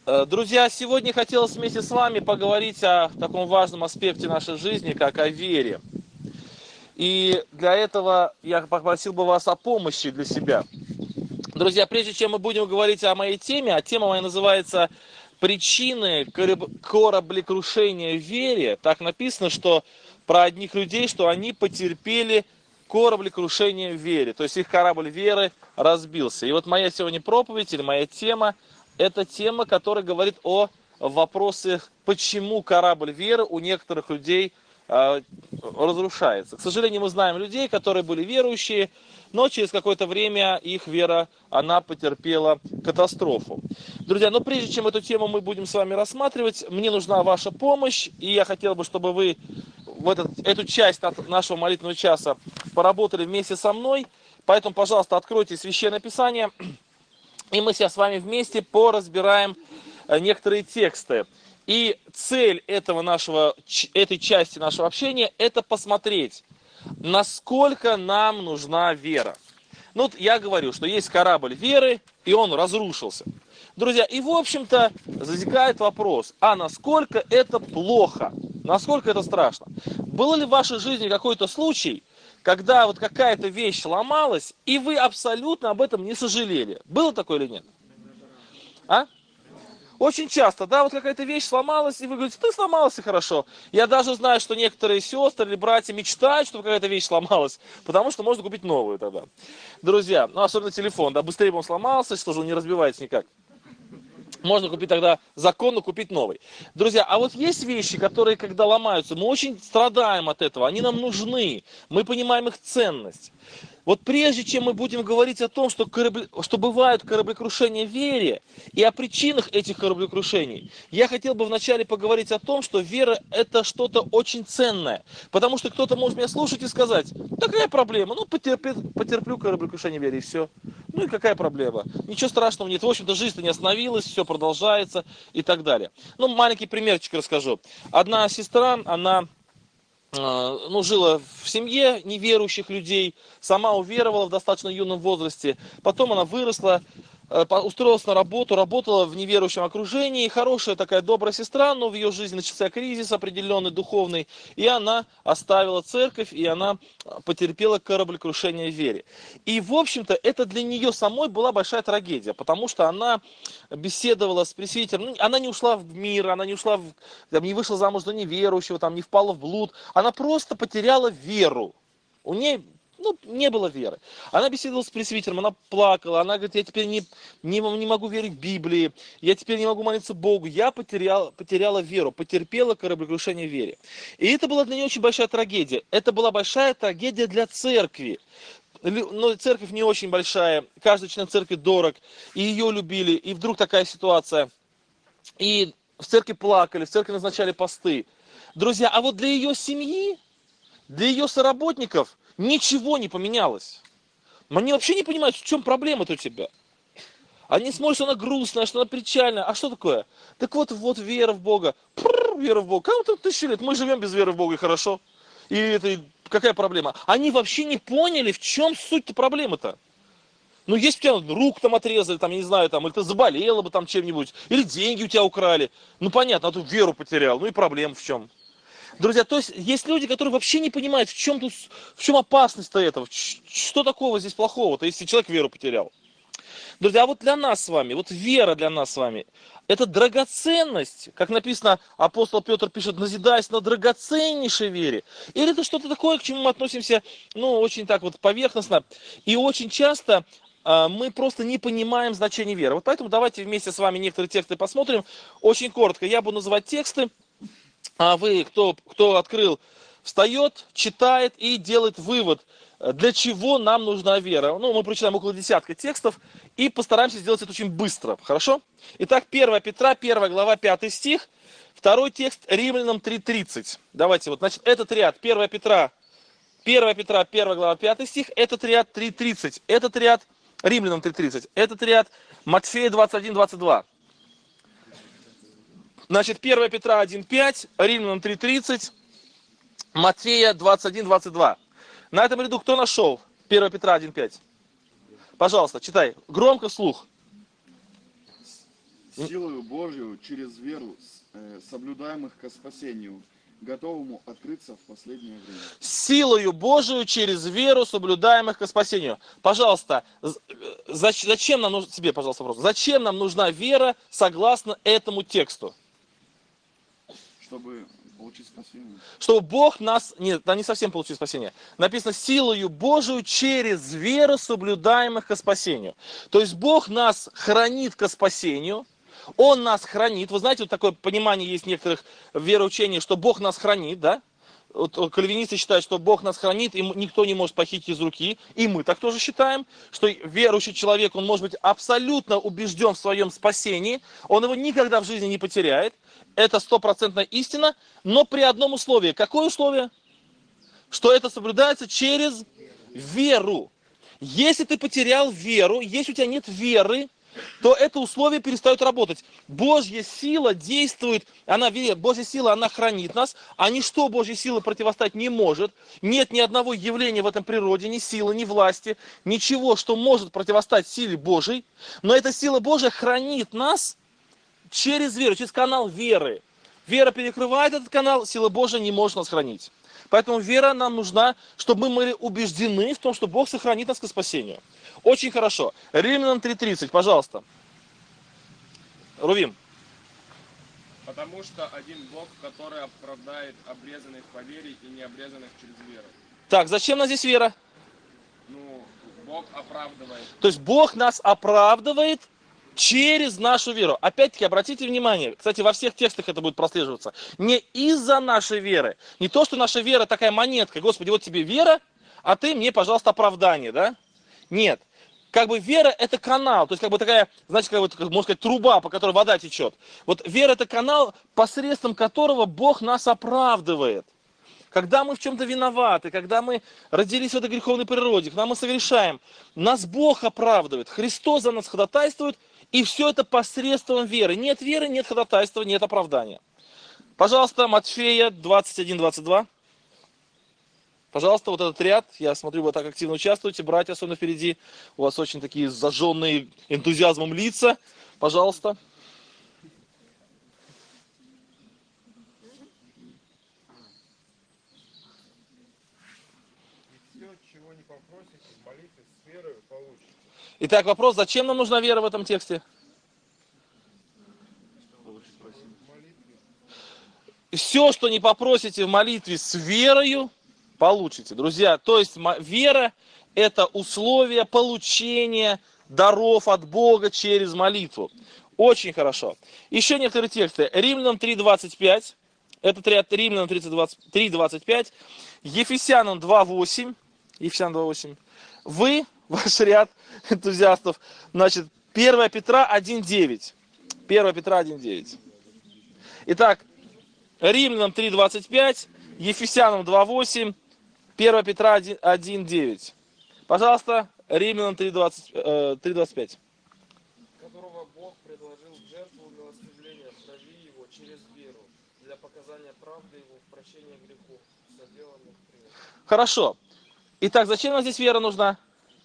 Друзья, сегодня хотелось вместе с вами поговорить о таком важном аспекте нашей жизни, как о вере. И для этого я попросил бы вас о помощи для себя. Друзья, прежде чем мы будем говорить о моей теме, а тема моя называется «Причины кораблекрушения в вере». Так написано, что про одних людей, что они потерпели кораблекрушение в вере. То есть их корабль веры разбился. И вот моя сегодня проповедь или моя тема, это тема, которая говорит о вопросе, почему корабль веры у некоторых людей разрушается. К сожалению, мы знаем людей, которые были верующие, но через какое-то время их вера, она потерпела катастрофу. Друзья, но прежде чем эту тему мы будем с вами рассматривать, мне нужна ваша помощь, и я хотел бы, чтобы вы в эту часть нашего молитвенного часа поработали вместе со мной. Поэтому, пожалуйста, откройте Священное Писание, и мы сейчас с вами вместе поразбираем некоторые тексты. И цель этой части нашего общения – это посмотреть, насколько нам нужна вера. Ну, вот я говорю, что есть корабль веры, и он разрушился. Друзья, и в общем-то возникает вопрос, а насколько это плохо, насколько это страшно? Был ли в вашей жизни какой-то случай, когда вот какая-то вещь сломалась, и вы абсолютно об этом не сожалели? Было такое или нет? А? Очень часто, да, вот какая-то вещь сломалась, и вы говорите, ты сломался, хорошо. Я даже знаю, что некоторые сестры или братья мечтают, чтобы какая-то вещь сломалась, потому что можно купить новую тогда. Друзья, ну особенно телефон, да, быстрее бы он сломался, что же он не разбивается никак. Можно купить тогда, законно купить новый. Друзья, а вот есть вещи, которые, когда ломаются, мы очень страдаем от этого, они нам нужны, мы понимаем их ценность. Вот прежде чем мы будем говорить о том, что бывают кораблекрушения в вере и о причинах этих кораблекрушений, я хотел бы вначале поговорить о том, что вера – это что-то очень ценное. Потому что кто-то может меня слушать и сказать, какая проблема, ну потерплю кораблекрушение в вере и все. Ну и какая проблема? Ничего страшного нет, в общем-то жизнь-то не остановилась, все продолжается и так далее. Ну маленький примерчик расскажу. Одна сестра, она жила в семье неверующих людей, сама уверовала в достаточно юном возрасте, потом она выросла, устроилась на работу, работала в неверующем окружении, хорошая такая добрая сестра, но в ее жизни начался кризис определенный, духовный, и она оставила церковь, и она потерпела кораблекрушение в вере. И, в общем-то, это для нее самой была большая трагедия, потому что она беседовала с пресвитером, она не ушла в мир, она не вышла замуж за неверующего, не впала в блуд, она просто потеряла веру. У нее не было веры. Она беседовала с пресвитером, она плакала, она говорит, я теперь не могу верить в Библии, я теперь не могу молиться Богу, я потеряла веру, потерпела кораблекрушение в вере. И это была для нее очень большая трагедия. Это была большая трагедия для церкви. Но церковь не очень большая, каждый член церкви дорог, и ее любили, и вдруг такая ситуация. И в церкви плакали, в церкви назначали посты. Друзья, а вот для ее семьи, для ее соработников ничего не поменялось. Они вообще не понимают, в чем проблема-то у тебя. Они смотрят, что она грустная, что она печальная. А что такое? Так вот вера в Бога. Вера в Бога. Кому-то 1000 лет. Мы живем без веры в Бога, и хорошо. И это какая проблема? Они вообще не поняли, в чем суть-то проблемы-то. Ну, есть у тебя руку отрезали, я не знаю, или ты заболела бы чем-нибудь, или деньги у тебя украли. Ну, понятно, а ты веру потерял. Ну и проблема в чем? Друзья, то есть люди, которые вообще не понимают, в чем опасность-то этого, что такого здесь плохого-то, если человек веру потерял. Друзья, а вот для нас с вами, вот вера для нас с вами, это драгоценность, как написано, апостол Петр пишет, назидаясь на драгоценнейшей вере. Или это что-то такое, к чему мы относимся, очень так вот поверхностно. И очень часто мы просто не понимаем значение веры. Вот поэтому давайте вместе с вами некоторые тексты посмотрим. Очень коротко, я буду называть тексты, а вы, кто открыл, встает, читает и делает вывод, для чего нам нужна вера. Мы прочитаем около десятка текстов и постараемся сделать это очень быстро. Хорошо? Итак, 1 Петра, 1 глава, 5 стих. Второй текст Римлянам 3:30. Давайте, этот ряд, 1 Петра, 1 глава, 5 стих, этот ряд 3:30. Этот ряд Римлянам 3:30. Этот ряд Матфея 21:22. 1 Петра 1:5, Римлянам 3:30, Матфея 21:22. На этом ряду кто нашел 1 Петра 1:5? Пожалуйста, читай. Громко вслух. Силою Божию через веру соблюдаемых ко спасению, готовому открыться в последнее время. Силою Божию через веру, соблюдаемых ко спасению. Пожалуйста, зачем нам нужно, тебе, пожалуйста, вопрос. Зачем нам нужна вера согласно этому тексту? Чтобы получить спасение. Чтобы Бог нас, нет, да не совсем получить спасение. Написано силою Божию через веру, соблюдаемых ко спасению. То есть Бог нас хранит ко спасению. Он нас хранит. Вы знаете, вот такое понимание есть в некоторых вероучениях, что Бог нас хранит, да? Вот кальвинисты считают, что Бог нас хранит, и никто не может похитить из руки. И мы так тоже считаем, что верующий человек, он может быть абсолютно убежден в своем спасении, он его никогда в жизни не потеряет. Это стопроцентная истина, но при одном условии. Какое условие? Что это соблюдается через веру. Если ты потерял веру, если у тебя нет веры, то это условие перестает работать. Божья сила действует, Божья сила, она хранит нас, а ничто Божьей силы противостать не может. Нет ни одного явления в этом природе, ни силы, ни власти, ничего, что может противостать силе Божьей. Но эта сила Божья хранит нас через веру, через канал веры. Вера перекрывает этот канал, сила Божья не может нас хранить. Поэтому вера нам нужна, чтобы мы были убеждены в том, что Бог сохранит нас к спасению. Очень хорошо. Римлянам 3:30, пожалуйста. Рувим. Потому что один Бог, который оправдает обрезанных по вере и необрезанных через веру. Так, зачем нам здесь вера? Ну, Бог оправдывает. То есть Бог нас оправдывает через нашу веру. Опять-таки, обратите внимание, кстати, во всех текстах это будет прослеживаться. Не из-за нашей веры. Не то, что наша вера такая монетка. Господи, вот тебе вера, а ты мне, пожалуйста, оправдание, да? Нет. Как бы вера это канал, то есть как бы такая, знаете, как, вот, можно сказать, труба, по которой вода течет. Вот вера это канал, посредством которого Бог нас оправдывает. Когда мы в чем-то виноваты, когда мы родились в этой греховной природе, когда мы совершаем, нас Бог оправдывает, Христос за нас ходатайствует, и все это посредством веры. Нет веры, нет ходатайства, нет оправдания. Пожалуйста, Матфея 21-22. Пожалуйста, вот этот ряд, я смотрю, вы так активно участвуете, братья, особенно впереди, у вас очень такие зажженные энтузиазмом лица. Пожалуйста. Итак, вопрос, зачем нам нужна вера в этом тексте? Все, что не попросите в молитве с верою, получите. Друзья, то есть вера – это условие получения даров от Бога через молитву. Очень хорошо. Еще некоторые тексты. Римлянам 3:25. Этот ряд Римлянам 3:25. Ефесянам 2:8. Ефесянам 2:8. Вы, ваш ряд энтузиастов, значит, 1 Петра 1:9. 1 Петра 1:9. Итак, Римлянам 3:25, Ефесянам 2:8, 1 Петра 1:9. Пожалуйста, Римлянам 3:25. Которого Бог предложил в жертву милосердия в крови его через веру, для показания правды его в прощении грехов, соделанных прежде. Хорошо. Итак, зачем нам здесь вера нужна?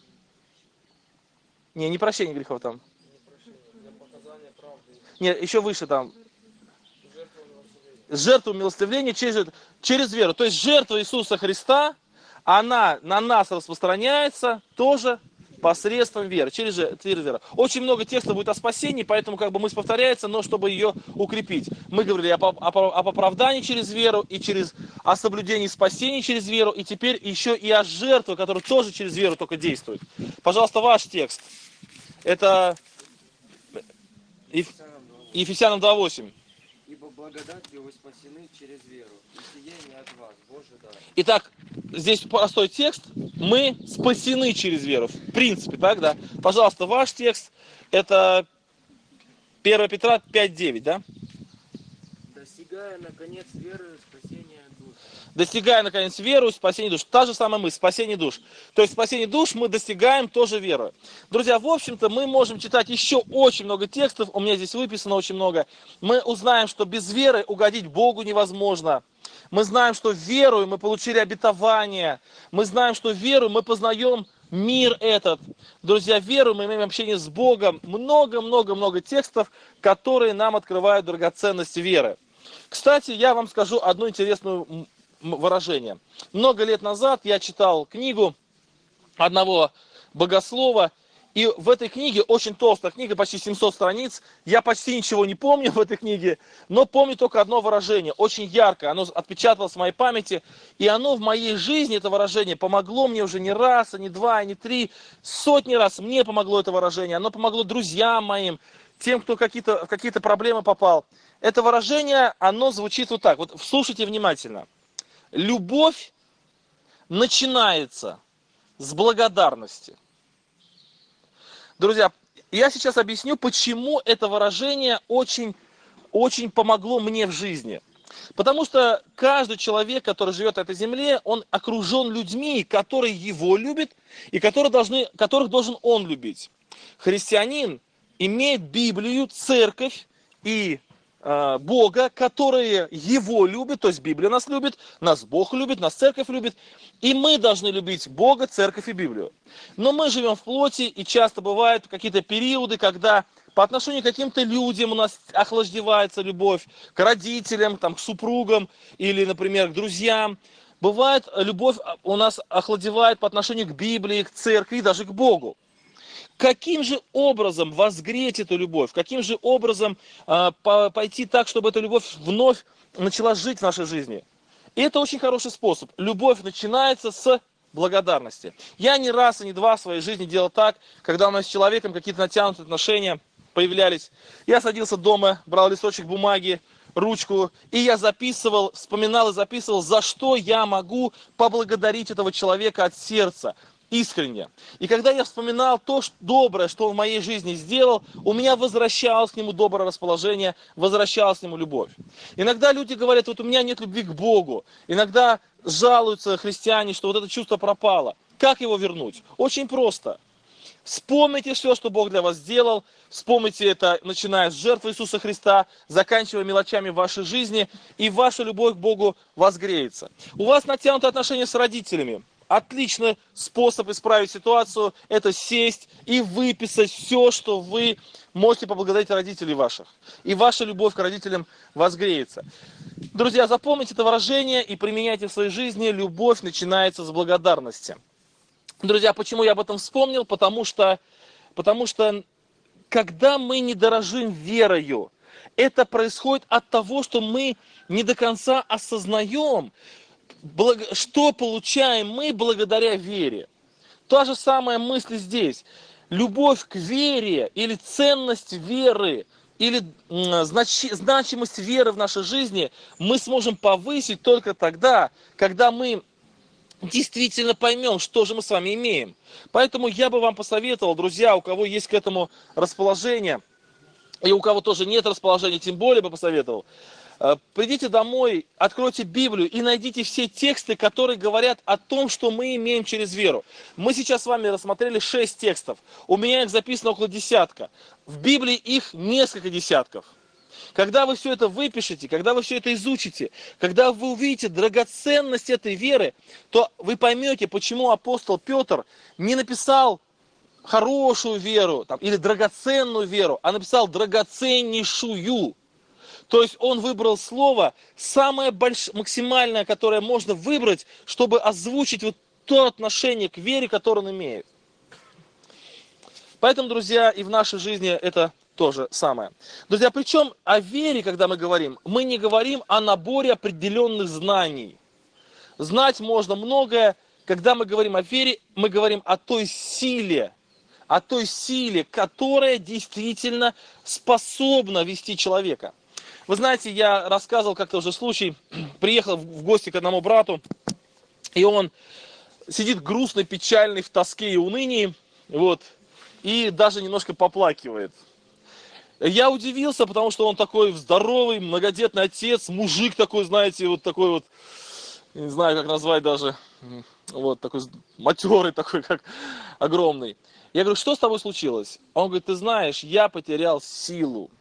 Не прощение грехов там. Не прощение, для показания правды его. Нет, еще выше там. Жертва милосердия. Жертву милосердия через веру. То есть жертва Иисуса Христа, она на нас распространяется тоже посредством веры, через веру. Очень много текстов будет о спасении, поэтому как бы мысль повторяется, но чтобы ее укрепить. Мы говорили об оправдании через веру, и о соблюдении спасения через веру, и теперь еще и о жертве, которая тоже через веру только действует. Пожалуйста, ваш текст. Это Ефесянам 2:8. Ибо благодатью вы спасены через веру, и сие не от вас, Божий дар. Итак, здесь простой текст. Мы спасены через веру. В принципе, так, да? Пожалуйста, ваш текст. Это 1 Петра 5:9, да? Достигая, наконец, веры спасения душ. Достигая, наконец, веру, спасение душ. Та же самая мысль, спасение душ. То есть спасение душ мы достигаем тоже верой. Друзья, в общем-то, мы можем читать еще очень много текстов. У меня здесь выписано очень много. Мы узнаем, что без веры угодить Богу невозможно. Мы знаем, что верою мы получили обетование. Мы знаем, что верою мы познаем мир этот. Друзья, веру мы имеем общение с Богом. Много-много-много текстов, которые нам открывают драгоценность веры. Кстати, я вам скажу одно интересное выражение. Много лет назад я читал книгу одного богослова, и в этой книге, очень толстая книга, почти 700 страниц, я почти ничего не помню в этой книге, но помню только одно выражение, очень яркое, оно отпечаталось в моей памяти, и оно в моей жизни, это выражение, помогло мне уже не раз, не два, не три, сотни раз мне помогло это выражение, оно помогло друзьям моим, тем, кто в какие-то проблемы попал. Это выражение, оно звучит вот так, вот слушайте внимательно. Любовь начинается с благодарности. Друзья, я сейчас объясню, почему это выражение очень помогло мне в жизни. Потому что каждый человек, который живет на этой земле, он окружен людьми, которые его любят и которых должен он любить. Христианин имеет Библию, церковь и Бога, которые его любят, то есть Библия нас любит, нас Бог любит, нас церковь любит, и мы должны любить Бога, церковь и Библию. Но мы живем в плоти, и часто бывают какие-то периоды, когда по отношению к каким-то людям у нас охлаждевается любовь, к родителям, там, к супругам или, например, к друзьям. Бывает, любовь у нас охладевает по отношению к Библии, к церкви и даже к Богу. Каким же образом возгреть эту любовь? Каким же образом пойти так, чтобы эта любовь вновь начала жить в нашей жизни? И это очень хороший способ. Любовь начинается с благодарности. Я не раз и не два в своей жизни делал так, когда у нас с человеком какие-то натянутые отношения появлялись. Я садился дома, брал листочек бумаги, ручку, и я записывал, вспоминал и записывал, за что я могу поблагодарить этого человека от сердца. Искренне. И когда я вспоминал то доброе, что он в моей жизни сделал, у меня возвращалось к нему доброе расположение, возвращалась к нему любовь. Иногда люди говорят, вот у меня нет любви к Богу. Иногда жалуются христиане, что вот это чувство пропало. Как его вернуть? Очень просто. Вспомните все, что Бог для вас сделал. Вспомните это, начиная с жертвы Иисуса Христа, заканчивая мелочами в вашей жизни, и ваша любовь к Богу возгреется. У вас натянутые отношения с родителями. Отличный способ исправить ситуацию – это сесть и выписать все, что вы можете поблагодарить родителей ваших. И ваша любовь к родителям возгреется. Друзья, запомните это выражение и применяйте в своей жизни. Любовь начинается с благодарности. Друзья, почему я об этом вспомнил? Потому что когда мы не дорожим верою, это происходит от того, что мы не до конца осознаем, что получаем мы благодаря вере. Та же самая мысль здесь. Любовь к вере или ценность веры, или значимость веры в нашей жизни мы сможем повысить только тогда, когда мы действительно поймем, что же мы с вами имеем. Поэтому я бы вам посоветовал, друзья, у кого есть к этому расположение, и у кого тоже нет расположения, тем более бы посоветовал, придите домой, откройте Библию и найдите все тексты, которые говорят о том, что мы имеем через веру. Мы сейчас с вами рассмотрели 6 текстов. У меня их записано около десятка. В Библии их несколько десятков. Когда вы все это выпишете, когда вы все это изучите, когда вы увидите драгоценность этой веры, то вы поймете, почему апостол Петр не написал хорошую веру или драгоценную веру, а написал драгоценнейшую. То есть он выбрал слово самое максимальное, которое можно выбрать, чтобы озвучить вот то отношение к вере, которое он имеет. Поэтому, друзья, и в нашей жизни это то же самое. Друзья, причем о вере, когда мы не говорим о наборе определенных знаний. Знать можно многое. Когда мы говорим о вере, мы говорим о той силе, которая действительно способна вести человека. Вы знаете, я рассказывал как-то уже случай, приехал в гости к одному брату, и он сидит грустный, печальный, в тоске и унынии, и даже немножко поплакивает. Я удивился, потому что он такой здоровый, многодетный отец, мужик такой, знаете, не знаю, как назвать даже, такой матерый такой, как огромный. Я говорю, что с тобой случилось? Он говорит, ты знаешь, я потерял силу.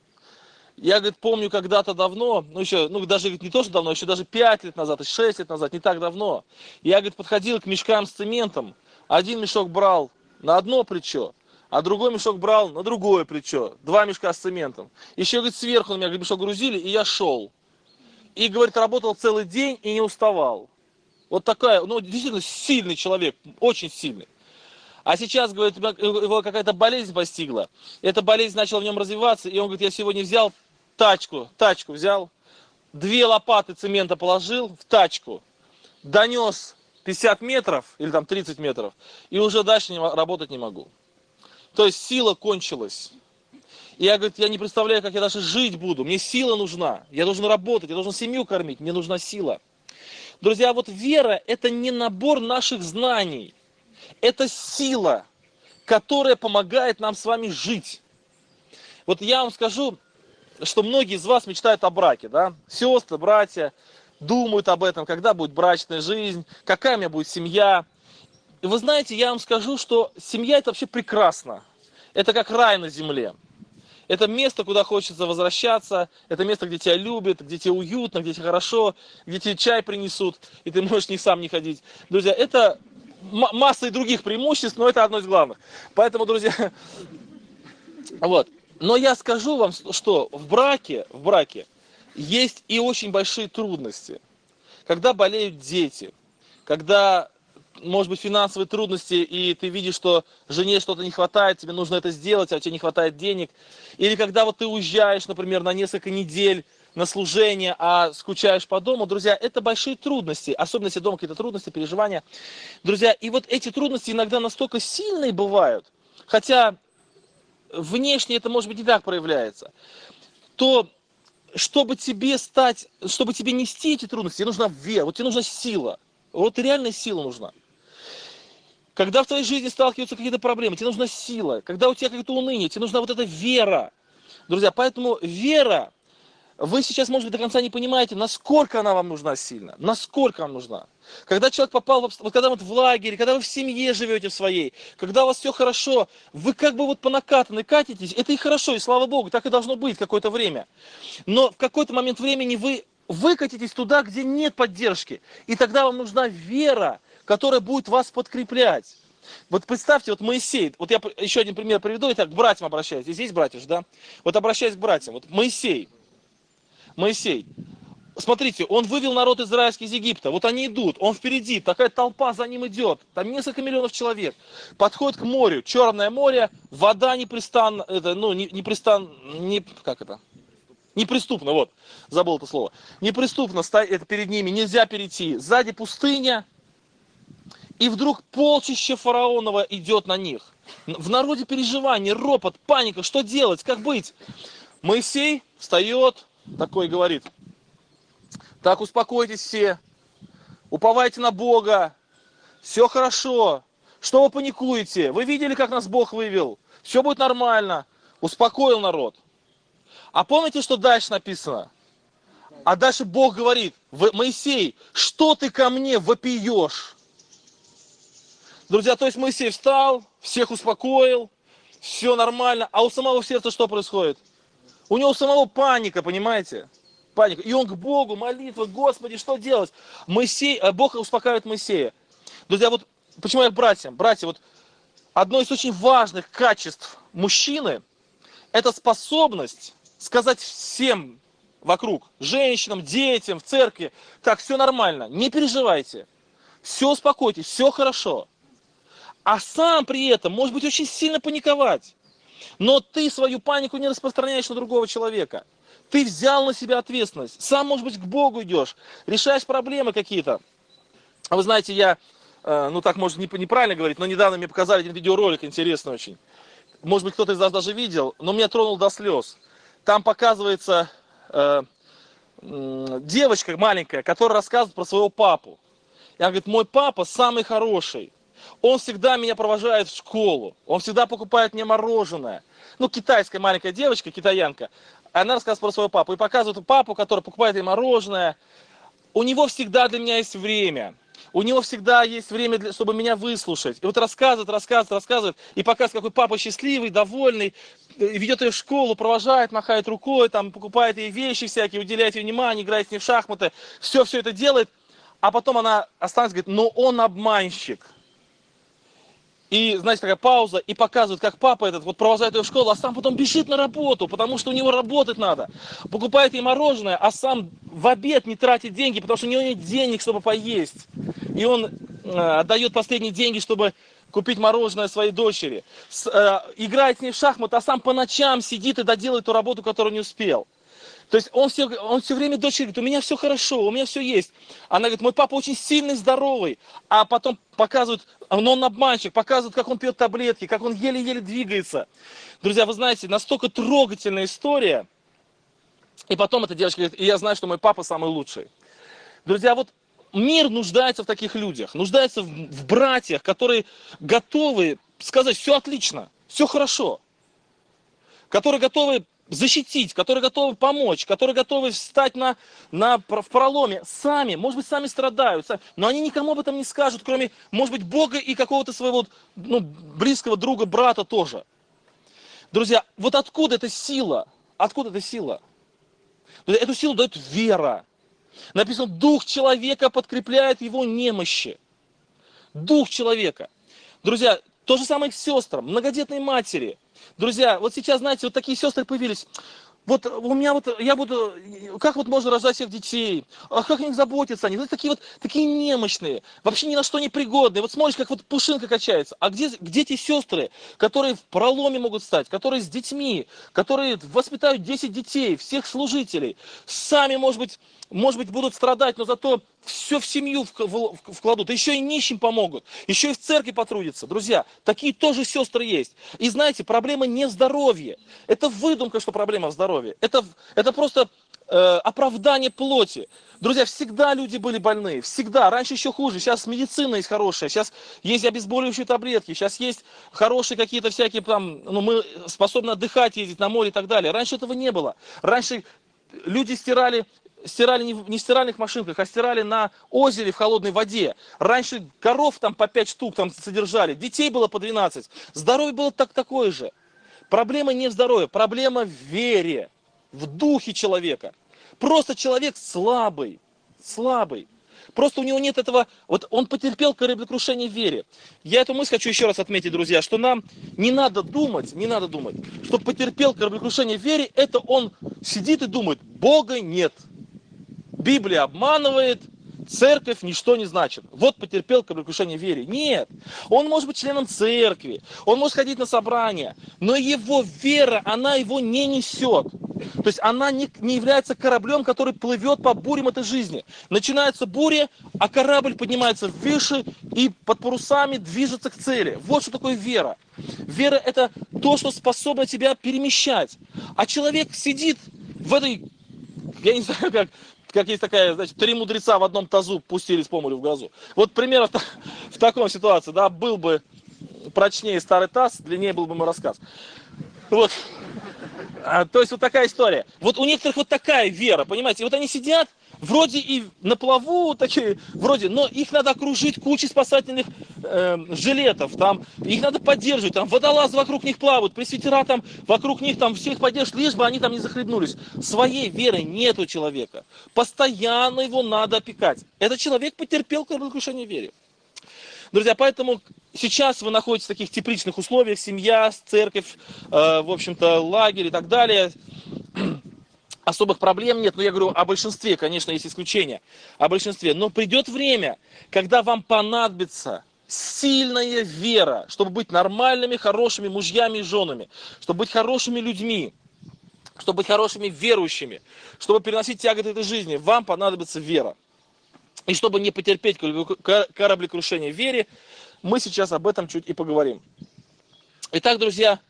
Я, говорит, помню когда-то давно, даже не то, что давно, еще даже 5 лет назад, 6 лет назад, не так давно, я, говорит, подходил к мешкам с цементом, Один мешок брал на одно плечо, а другой мешок брал на другое плечо. 2 мешка с цементом. Еще, говорит, сверху на меня мешок грузили, и я шел. И, говорит, работал целый день и не уставал. Вот такая, ну, действительно сильный человек, очень сильный. А сейчас, говорит, его какая-то болезнь постигла. Эта болезнь начала в нем развиваться, и он говорит, я сегодня взял тачку взял, 2 лопаты цемента положил в тачку, донес 50 метров или там 30 метров, и уже дальше работать не могу. То есть сила кончилась. И я, говорит, я не представляю, как я даже жить буду. Мне сила нужна. Я должен работать, я должен семью кормить, мне нужна сила. Друзья, вот вера – это не набор наших знаний. Это сила, которая помогает нам с вами жить. Вот я вам скажу, что многие из вас мечтают о браке, да? Сестры, братья думают об этом, когда будет брачная жизнь, какая у меня будет семья. И вы знаете, я вам скажу, что семья – это вообще прекрасно. Это как рай на земле. Это место, куда хочется возвращаться, это место, где тебя любят, где тебе уютно, где тебе хорошо, где тебе чай принесут, и ты можешь сам не ходить. Друзья, это масса и других преимуществ, но это одно из главных. Поэтому, друзья, вот. Но я скажу вам, что в браке есть и очень большие трудности. Когда болеют дети, когда, может быть, финансовые трудности, и ты видишь, что жене что-то не хватает, тебе нужно это сделать, а у тебя не хватает денег. Или когда вот ты уезжаешь, например, на несколько недель на служение, а скучаешь по дому, друзья, это большие трудности, особенно если дома какие-то трудности, переживания. Друзья, и вот эти трудности иногда настолько сильные бывают, хотя внешне это, может быть, не так проявляется, то чтобы тебе нести эти трудности, тебе нужна вера, вот тебе нужна сила, вот реальная сила нужна. Когда в твоей жизни сталкиваются какие-то проблемы, тебе нужна сила. Когда у тебя какое-то уныние, тебе нужна вот эта вера. Друзья, поэтому вера, вы сейчас, может быть, до конца не понимаете, насколько она вам нужна сильно. Насколько вам нужна. Когда человек попал, вот когда вы в лагере, когда вы в семье живете в своей, когда у вас все хорошо, вы как бы вот по накатанной катитесь, это и хорошо, и слава Богу, так и должно быть какое-то время. Но в какой-то момент времени вы выкатитесь туда, где нет поддержки. И тогда вам нужна вера, которая будет вас подкреплять. Вот представьте, вот Моисей, вот я еще один пример приведу, и так к братьям обращаюсь. Здесь есть братья же, да? Вот обращаюсь к братьям. Вот Моисей, смотрите, он вывел народ израильский из Египта. Вот они идут, он впереди, такая толпа за ним идет. Там несколько миллионов человек. Подходит к морю, Черное море, вода непреступна, неприступно, вот, забыл это слово. Неприступно это перед ними, нельзя перейти. Сзади пустыня. И вдруг полчище фараонова идет на них. В народе переживание, ропот, паника, что делать, как быть? Моисей встает, такой говорит: так, успокойтесь все, уповайте на Бога, все хорошо, что вы паникуете? Вы видели, как нас Бог вывел? Все будет нормально. Успокоил народ. А помните, что дальше написано? А дальше Бог говорит: Моисей, что ты ко мне вопиешь? Друзья, то есть Моисей встал, всех успокоил, все нормально, а у самого сердца что происходит? У него самого паника, понимаете? Паника. И он к Богу, молитва: Господи, что делать? Бог успокаивает Моисея. Друзья, вот почему я к братьям? Братья, вот одно из очень важных качеств мужчины – это способность сказать всем вокруг, женщинам, детям, в церкви: так, все нормально, не переживайте, все успокойтесь, все хорошо. А сам при этом, может быть, очень сильно паниковать. Но ты свою панику не распространяешь на другого человека. Ты взял на себя ответственность. Сам, может быть, к Богу идешь, решаешь проблемы какие-то. А вы знаете, я, так может неправильно говорить, но недавно мне показали один видеоролик интересный очень. Может быть, кто-то из вас даже видел, но меня тронул до слез. Там показывается девочка маленькая, которая рассказывает про своего папу. И она говорит: мой папа самый хороший. Он всегда меня провожает в школу. Он всегда покупает мне мороженое. Китайская маленькая девочка, китаянка. Она рассказывает про своего папу. И показывает папу, который покупает ей мороженое. У него всегда для меня есть время. У него всегда есть время, чтобы меня выслушать. И вот рассказывает. И показывает, какой папа счастливый, довольный. Ведет ее в школу, провожает, махает рукой, там, покупает ей вещи всякие, уделяет ей внимание, играет с ней в шахматы. Все это делает. А потом она останется, говорит: но он обманщик. И, знаете, такая пауза, и показывают, как папа этот вот провожает ее в школу, а сам потом бежит на работу, потому что у него работать надо. Покупает ей мороженое, а сам в обед не тратит деньги, потому что у него нет денег, чтобы поесть. И он отдает последние деньги, чтобы купить мороженое своей дочери. Играет с ней в шахматы, а сам по ночам сидит и доделает ту работу, которую не успел. То есть он все время дочери говорит, у меня все хорошо, у меня все есть. Она говорит, мой папа очень сильный, здоровый. А потом показывают, но он обманщик, показывают, как он пьет таблетки, как он еле-еле двигается. Друзья, вы знаете, настолько трогательная история. И потом эта девочка говорит, и я знаю, что мой папа самый лучший. Друзья, вот мир нуждается в таких людях, нуждается в братьях, которые готовы сказать, все отлично, все хорошо. Которые готовы защитить, которые готовы помочь, которые готовы встать в проломе, сами, может быть, сами страдают, но они никому об этом не скажут, кроме, может быть, Бога и какого-то своего близкого друга, брата тоже. Друзья, вот откуда эта сила? Откуда эта сила? Эту силу дает вера. Написано, дух человека подкрепляет его немощи. Дух человека. Друзья, то же самое к сестрам, многодетной матери. Друзья, вот сейчас, знаете, вот такие сестры появились. Вот у меня я буду, как вот можно рожать всех детей? А как о них заботиться? Они такие немощные, вообще ни на что не пригодные. Вот смотришь, как вот пушинка качается. А где те сестры, которые в проломе могут стать, которые с детьми, которые воспитают 10 детей, всех служителей, сами, может быть, будут страдать, но зато все в семью вкладут, еще и нищим помогут, еще и в церкви потрудятся. Друзья, такие тоже сестры есть. И знаете, проблема не в здоровье. Это выдумка, что проблема в здоровье. Это просто оправдание плоти. Друзья, всегда люди были больные, всегда. Раньше еще хуже, сейчас медицина есть хорошая, сейчас есть обезболивающие таблетки, сейчас есть хорошие какие-то всякие там, мы способны отдыхать, ездить на море и так далее. Раньше этого не было. Раньше люди стирали не в стиральных машинках, а стирали на озере в холодной воде. Раньше коров там по 5 штук там содержали, детей было по 12. Здоровье было такое же. Проблема не в здоровье, проблема в вере, в духе человека. Просто человек слабый. Просто у него нет этого, вот он потерпел кораблекрушение в вере. Я эту мысль хочу еще раз отметить, друзья, что нам не надо думать, что потерпел кораблекрушение в вере, это он сидит и думает, Бога нет. Библия обманывает, церковь ничто не значит. Вот потерпел кораблекрушение в вере. Нет, он может быть членом церкви, он может ходить на собрания, но его вера, она его не несет. То есть она не является кораблем, который плывет по бурям этой жизни. Начинается буря, а корабль поднимается выше и под парусами движется к цели. Вот что такое вера. Вера – это то, что способно тебя перемещать. А человек сидит в этой, я не знаю, как есть такая, значит, 3 мудреца в одном тазу пустились по морю в грозу. Вот примерно в такой ситуации, да, был бы прочнее старый таз, длиннее был бы мой рассказ. Вот. То есть вот такая история. Вот у некоторых вот такая вера, понимаете, и вот они сидят, вроде и на плаву такие, вроде, но их надо окружить кучей спасательных жилетов, там, их надо поддерживать, там, водолазы вокруг них плавают, пресвитера там, вокруг них там всех поддерживают, лишь бы они там не захлебнулись. Своей веры нет у человека. Постоянно его надо опекать. Этот человек потерпел кораблекрушение в вере. Друзья, поэтому сейчас вы находитесь в таких тепличных условиях, семья, церковь, в общем-то, лагерь и так далее. Особых проблем нет, но я говорю о большинстве, конечно, есть исключения, о большинстве. Но придет время, когда вам понадобится сильная вера, чтобы быть нормальными, хорошими мужьями и женами, чтобы быть хорошими людьми, чтобы быть хорошими верующими, чтобы переносить тяготы этой жизни. Вам понадобится вера. И чтобы не потерпеть кораблекрушение в вере, мы сейчас об этом чуть и поговорим. Итак, друзья,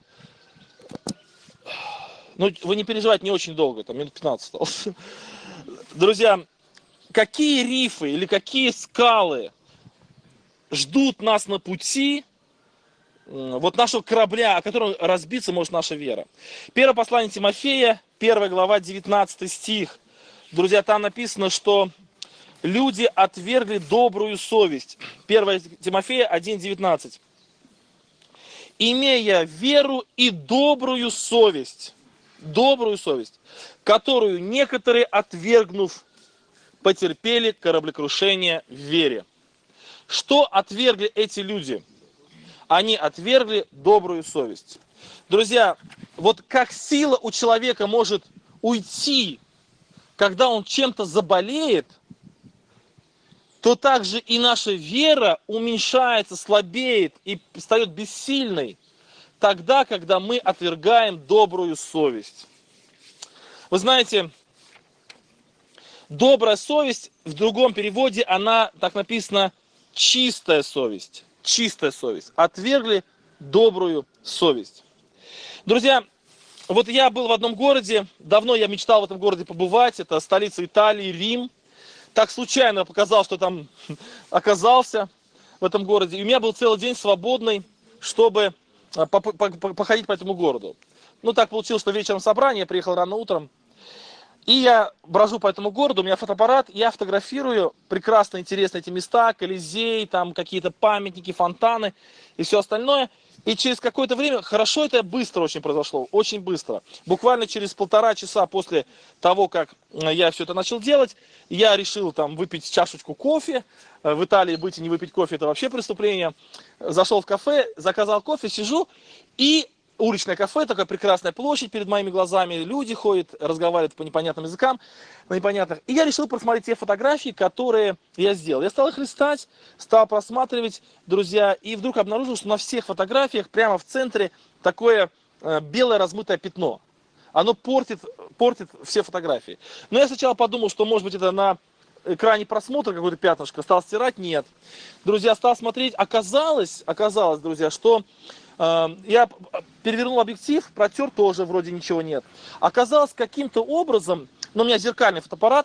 вы не переживайте, не очень долго, там минут 15 осталось. Друзья, какие рифы или какие скалы ждут нас на пути вот нашего корабля, о котором разбиться может наша вера? Первое послание Тимофея, 1 глава, 19 стих. Друзья, там написано, что люди отвергли добрую совесть. 1 Тимофея 1:19. Имея веру и добрую совесть, которую некоторые, отвергнув, потерпели кораблекрушение в вере. Что отвергли эти люди? они отвергли добрую совесть. Друзья, вот как сила у человека может уйти, когда он чем-то заболеет, то также и наша вера уменьшается, слабеет и стает бессильной тогда, когда мы отвергаем добрую совесть. Вы знаете, добрая совесть, в другом переводе она, так написано, чистая совесть. Чистая совесть. Отвергли добрую совесть. Друзья, вот я был в одном городе, давно я мечтал в этом городе побывать, это столица Италии, Рим. Так случайно показал, что там оказался в этом городе. И у меня был целый день свободный, чтобы походить по этому городу. Ну, так получилось, что вечером собрание, я приехал рано утром. И я брожу по этому городу, у меня фотоаппарат, я фотографирую прекрасно, интересно эти места, Колизей, там какие-то памятники, фонтаны и все остальное. И через какое-то время, хорошо это быстро очень произошло, очень быстро. Буквально через 1,5 часа после того, как я все это начал делать, я решил там выпить чашечку кофе. В Италии быть и не выпить кофе — это вообще преступление. Зашел в кафе, заказал кофе, сижу, и уличное кафе, такая прекрасная площадь перед моими глазами, люди ходят, разговаривают по непонятным языкам, на непонятных. И я решил просмотреть те фотографии, которые я сделал. Я стал их листать, стал просматривать, друзья, и вдруг обнаружил, что на всех фотографиях прямо в центре такое белое размытое пятно. Оно портит все фотографии. Но я сначала подумал, что может быть это на экране просмотра какое-то пятнышко, стал стирать, нет. Друзья, стал смотреть, оказалось, друзья, что я перевернул объектив, протер, тоже вроде ничего нет. Оказалось, каким-то образом, у меня зеркальный фотоаппарат,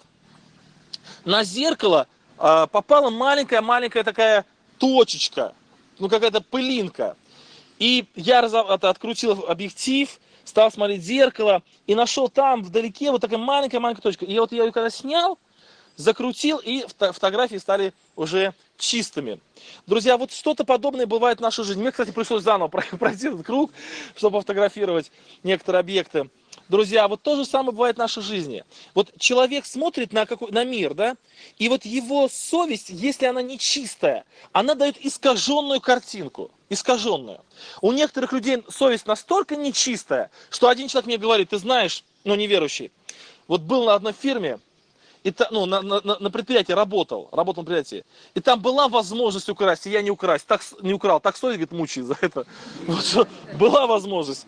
на зеркало попала маленькая такая точечка, какая-то пылинка. И я открутил объектив, стал смотреть зеркало и нашел там вдалеке вот такая маленькая точка. И вот я ее когда снял, закрутил, и фотографии стали уже чистыми. Друзья, вот что-то подобное бывает в нашей жизни. Мне, кстати, пришлось заново пройти этот круг, чтобы фотографировать некоторые объекты. Друзья, вот то же самое бывает в нашей жизни. Вот человек смотрит на мир, да, и вот его совесть, если она не чистая, она дает искаженную картинку. Искаженную. У некоторых людей совесть настолько нечистая, что один человек мне говорит: ты знаешь, неверующий, вот был на одной фирме, и на предприятии работал на предприятии, и там была возможность украсть, и я не украл, так совесть, говорит, мучает за это. Вот, была возможность.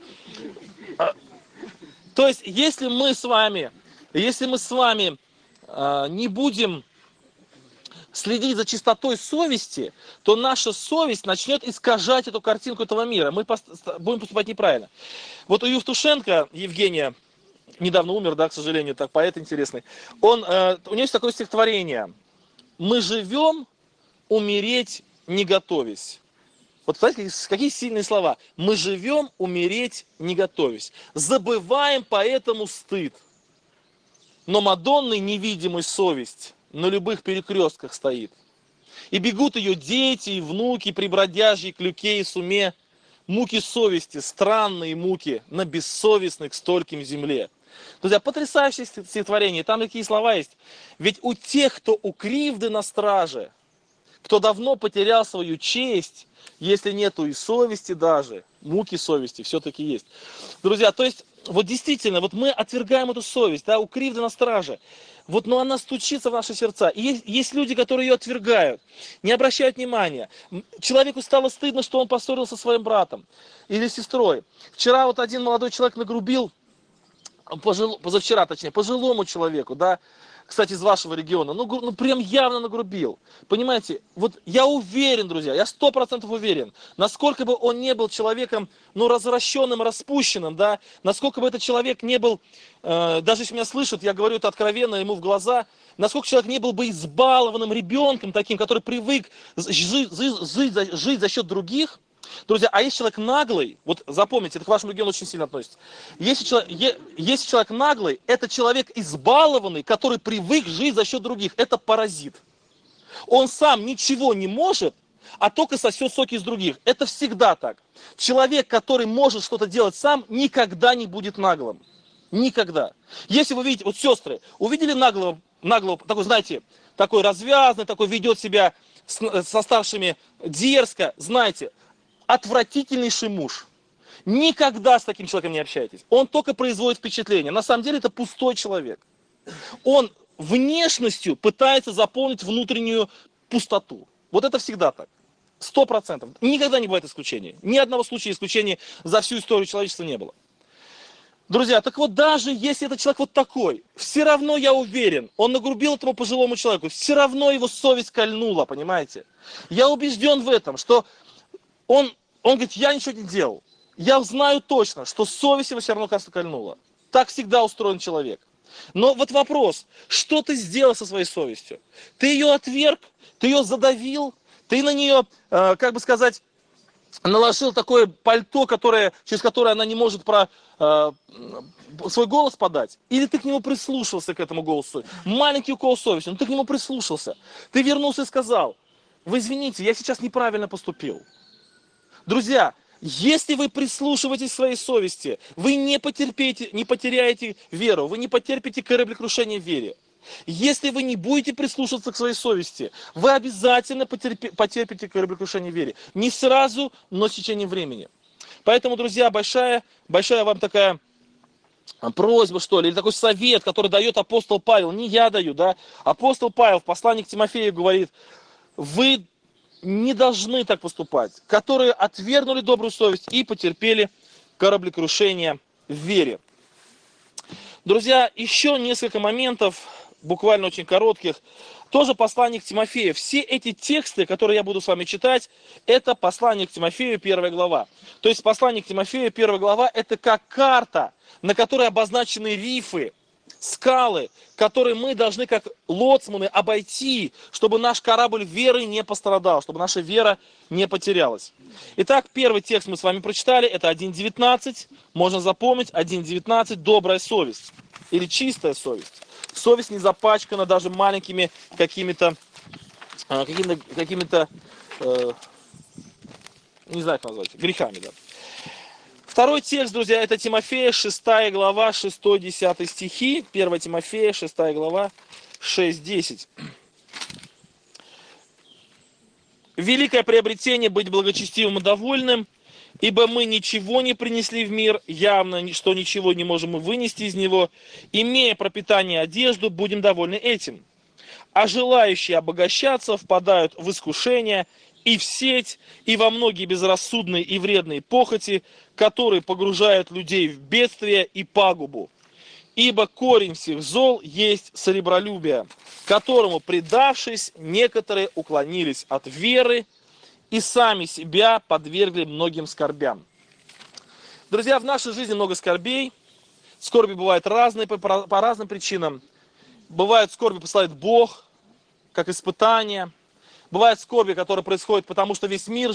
То есть, если мы с вами не будем следить за чистотой совести, то наша совесть начнет искажать эту картинку этого мира. Мы будем поступать неправильно. Вот у Евтушенко Евгения, недавно умер, да, к сожалению, так поэт интересный. У него есть такое стихотворение: «Мы живем, умереть не готовясь». Вот знаете, какие сильные слова. Мы живем, умереть не готовясь. Забываем поэтому стыд. Но Мадонной невидимой совесть на любых перекрестках стоит. И бегут ее дети и внуки при бродяжьей клюке и суме. Муки совести, странные муки на бессовестной к стольким земле. Друзья, потрясающее стихотворение, там такие слова есть. Ведь у тех, кто у кривды на страже, кто давно потерял свою честь, если нету и совести даже, муки совести все-таки есть. Друзья, то есть, вот действительно, вот мы отвергаем эту совесть, да, у кривды на страже. Вот, но она стучится в наши сердца. И есть люди, которые ее отвергают, не обращают внимания. Человеку стало стыдно, что он поссорился со своим братом или сестрой. Вчера вот один молодой человек нагрубил, позавчера, точнее, пожилому человеку, да, кстати, из вашего региона, прям явно нагрубил. Понимаете, вот я уверен, друзья, я 100% уверен, насколько бы он не был человеком, развращенным, распущенным, да, насколько бы этот человек не был, даже если меня слышат, я говорю это откровенно ему в глаза, насколько человек не был бы избалованным ребенком таким, который привык жить за счет других. Друзья, а если человек наглый, вот запомните, это к вашему региону очень сильно относится. Если человек наглый, это человек избалованный, который привык жить за счет других. Это паразит. Он сам ничего не может, а только сосет соки из других. Это всегда так. Человек, который может что-то делать сам, никогда не будет наглым. Никогда. Если вы видите, вот сестры, увидели наглого, такой, знаете, такой развязный, такой ведет себя со старшими дерзко, знаете, отвратительнейший муж. Никогда с таким человеком не общайтесь. Он только производит впечатление. На самом деле это пустой человек. Он внешностью пытается заполнить внутреннюю пустоту. Вот это всегда так. 100%. Никогда не бывает исключений. Ни одного случая исключения за всю историю человечества не было. Друзья, так вот даже если этот человек вот такой, все равно я уверен, он нагрубил этому пожилому человеку, все равно его совесть кольнула, понимаете? Я убежден в этом, что он говорит, я ничего не делал. Я знаю точно, что совесть его все равно, кажется, кольнула. Так всегда устроен человек. Но вот вопрос, что ты сделал со своей совестью? Ты ее отверг, ты ее задавил, ты на нее, как бы сказать, наложил такое пальто, через которое она не может свой голос подать? Или ты к нему прислушался, к этому голосу? Маленький укол совести, но ты к нему прислушался. Ты вернулся и сказал, вы извините, я сейчас неправильно поступил. Друзья, если вы прислушиваетесь к своей совести, вы не потеряете веру, вы не потерпите кораблекрушение в вере. Если вы не будете прислушиваться к своей совести, вы обязательно потерпите кораблекрушение в вере. Не сразу, но с течением времени. Поэтому, друзья, большая вам такая просьба, что ли, или такой совет, который дает апостол Павел, не я даю, да, апостол Павел в послании к Тимофею говорит, вы не должны так поступать, которые отвергнули добрую совесть и потерпели кораблекрушение в вере. Друзья, еще несколько моментов, буквально очень коротких. Тоже послание к Тимофею. Все эти тексты, которые я буду с вами читать, это послание к Тимофею, 1 глава. То есть послание к Тимофею, 1 глава, это как карта, на которой обозначены рифы, скалы, которые мы должны как лоцманы обойти, чтобы наш корабль веры не пострадал, чтобы наша вера не потерялась. Итак, первый текст мы с вами прочитали, это 1.19, можно запомнить, 1.19, добрая совесть или чистая совесть. Совесть не запачкана даже маленькими какими-то, не знаю, как назвать, грехами, да. Второй текст, друзья, это Тимофея, 6 глава, 6-10 стихи. 1 Тимофея, 6 глава, 6-10. «Великое приобретение быть благочестивым и довольным, ибо мы ничего не принесли в мир, явно, что ничего не можем мы вынести из него. Имея пропитание и одежду, будем довольны этим. А желающие обогащаться впадают в искушение и в сеть, и во многие безрассудные и вредные похоти, которые погружают людей в бедствие и пагубу. Ибо корень всех зол есть сребролюбие, которому, предавшись, некоторые уклонились от веры и сами себя подвергли многим скорбям». Друзья, в нашей жизни много скорбей. Скорби бывают разные по разным причинам. Бывают скорби посылает Бог, как испытание. Бывают скорби, которые происходят, потому что весь мир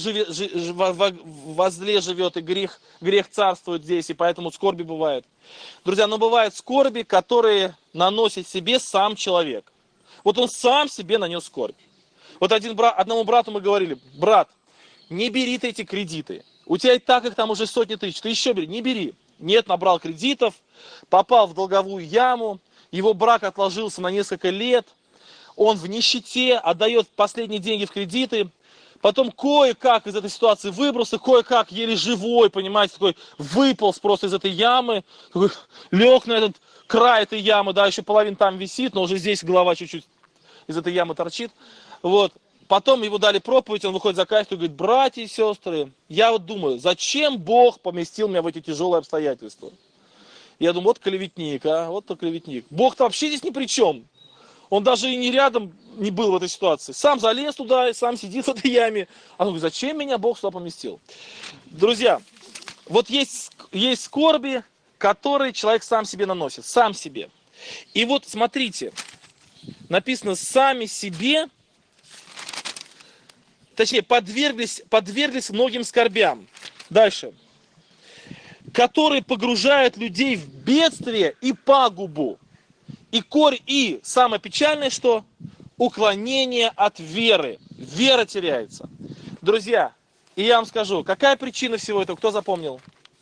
во зле живет, и грех царствует здесь, и поэтому скорби бывают. Друзья, но бывают скорби, которые наносит себе сам человек. Вот он сам себе нанес скорбь. Вот одному брату мы говорили, брат, не бери ты эти кредиты. У тебя и так их там уже сотни тысяч, ты еще бери, не бери. Нет, набрал кредитов, попал в долговую яму, его брак отложился на несколько лет, он в нищете, отдает последние деньги в кредиты, потом кое-как из этой ситуации выбрался, кое-как еле живой, понимаете, такой выполз просто из этой ямы, такой, лег на этот край этой ямы, да, еще половина там висит, но уже здесь голова чуть-чуть из этой ямы торчит. Вот. Потом его дали проповедь, он выходит за кафедру и говорит, братья и сестры, я вот думаю, зачем Бог поместил меня в эти тяжелые обстоятельства? Я думаю, вот клеветник, вот то клеветник. Бог-то вообще здесь ни при чем. Он даже и не рядом не был в этой ситуации. Сам залез туда, и сам сидит в этой яме. А он говорит, зачем меня Бог сюда поместил? Друзья, вот есть скорби, которые человек сам себе наносит, сам себе. И вот смотрите, написано сами себе, точнее, подверглись многим скорбям. Дальше. Которые погружают людей в бедствие и пагубу. И самое печальное, что уклонение от веры. Вера теряется. Друзья, и я вам скажу, какая причина всего этого, кто запомнил?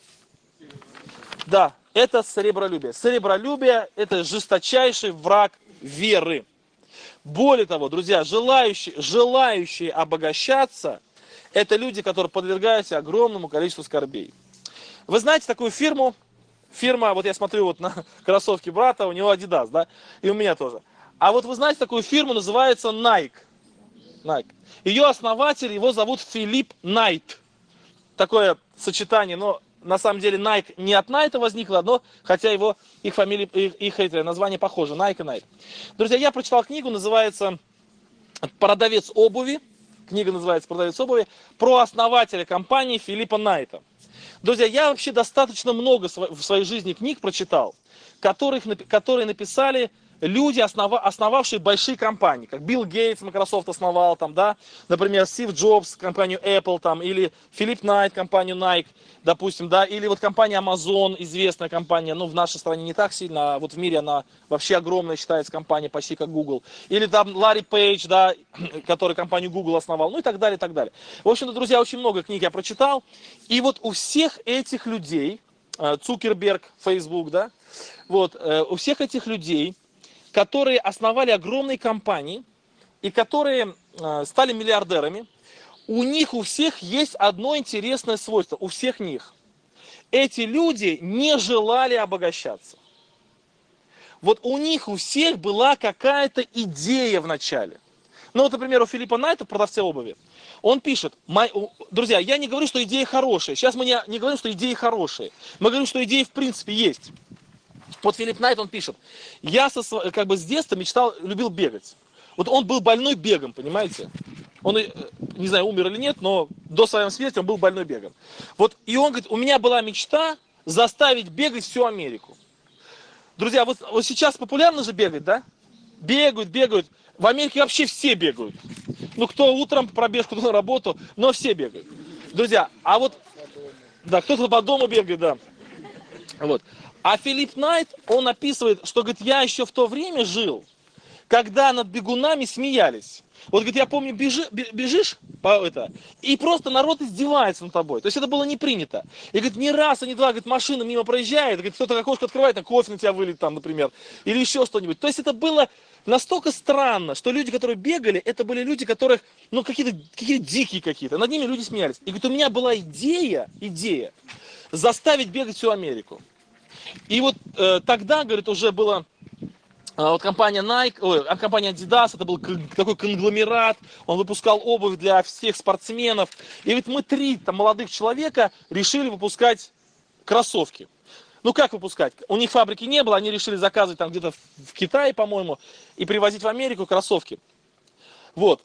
Да, это сребролюбие. Сребролюбие – это жесточайший враг веры. Более того, друзья, желающие обогащаться, Это люди, которые подвергаются огромному количеству скорбей. Вы знаете такую фирму? Фирма, вот я смотрю вот на кроссовки брата, у него Adidas, да? И у меня тоже. А вот вы знаете такую фирму, называется Nike. Nike. Ее основатель, его зовут Филипп Найт. Такое сочетание, но на самом деле Nike не от Найта возникло, но хотя их фамилия, их название похоже, Nike и Найт. Друзья, я прочитал книгу, называется «Продавец обуви». Книга называется «Продавец обуви», про основателя компании Филиппа Найта. Друзья, я вообще достаточно много в своей жизни книг прочитал, которые написали люди, основавшие большие компании, как Билл Гейтс, Microsoft основал, там, да, например, Стив Джобс, компанию Apple, там, или Филипп Найт, компанию Nike, допустим, да, или вот компания Amazon, известная компания, ну, в нашей стране не так сильно, а вот в мире она вообще огромная, считается компания, почти как Google, или там Ларри Пейдж, да, который компанию Google основал, ну, и так далее, и так далее. В общем-то, друзья, очень много книг я прочитал, и вот у всех этих людей, Цукерберг, Facebook, да, вот, у всех этих людей, которые основали огромные компании и которые стали миллиардерами, у них у всех есть одно интересное свойство, у всех них. Эти люди не желали обогащаться. Вот у них у всех была какая-то идея в начале. Ну вот, например, у Филиппа Найта, продавца обуви, он пишет, друзья, я не говорю, что идея хорошая, сейчас мы не говорим, что идеи хорошие, мы говорим, что идеи в принципе есть. Вот Филипп Найт, он пишет, я как бы с детства любил бегать. Вот он был больной бегом, понимаете? Он, не знаю, умер или нет, но до своей смерти он был больной бегом. Вот, и он говорит, у меня была мечта заставить бегать всю Америку. Друзья, вот сейчас популярно же бегать, да? Бегают. В Америке вообще все бегают. Ну, кто утром пробежку, кто на работу, но все бегают. Друзья, а вот, да, кто-то по дому бегает, да. Вот. А Филипп Найт, он описывает, что, говорит, я еще в то время жил, когда над бегунами смеялись. Вот, говорит, я помню, бежишь и просто народ издевается над тобой. То есть это было не принято. И, говорит, ни раз, ни два, говорит, машина мимо проезжает, говорит, кто-то окошко открывает, на кофе на тебя вылит там, например, или еще что-нибудь. То есть это было настолько странно, что люди, которые бегали, это были люди, которых, ну, какие-то дикие какие-то. Над ними люди смеялись. И, говорит, у меня была идея заставить бегать всю Америку. И вот тогда, говорит, уже была вот компания Nike, компания Adidas, это был такой конгломерат, он выпускал обувь для всех спортсменов. И ведь мы 3 там, молодых человека решили выпускать кроссовки. Ну как выпускать? У них фабрики не было, они решили заказывать там где-то в Китае, по-моему, и привозить в Америку кроссовки. Вот.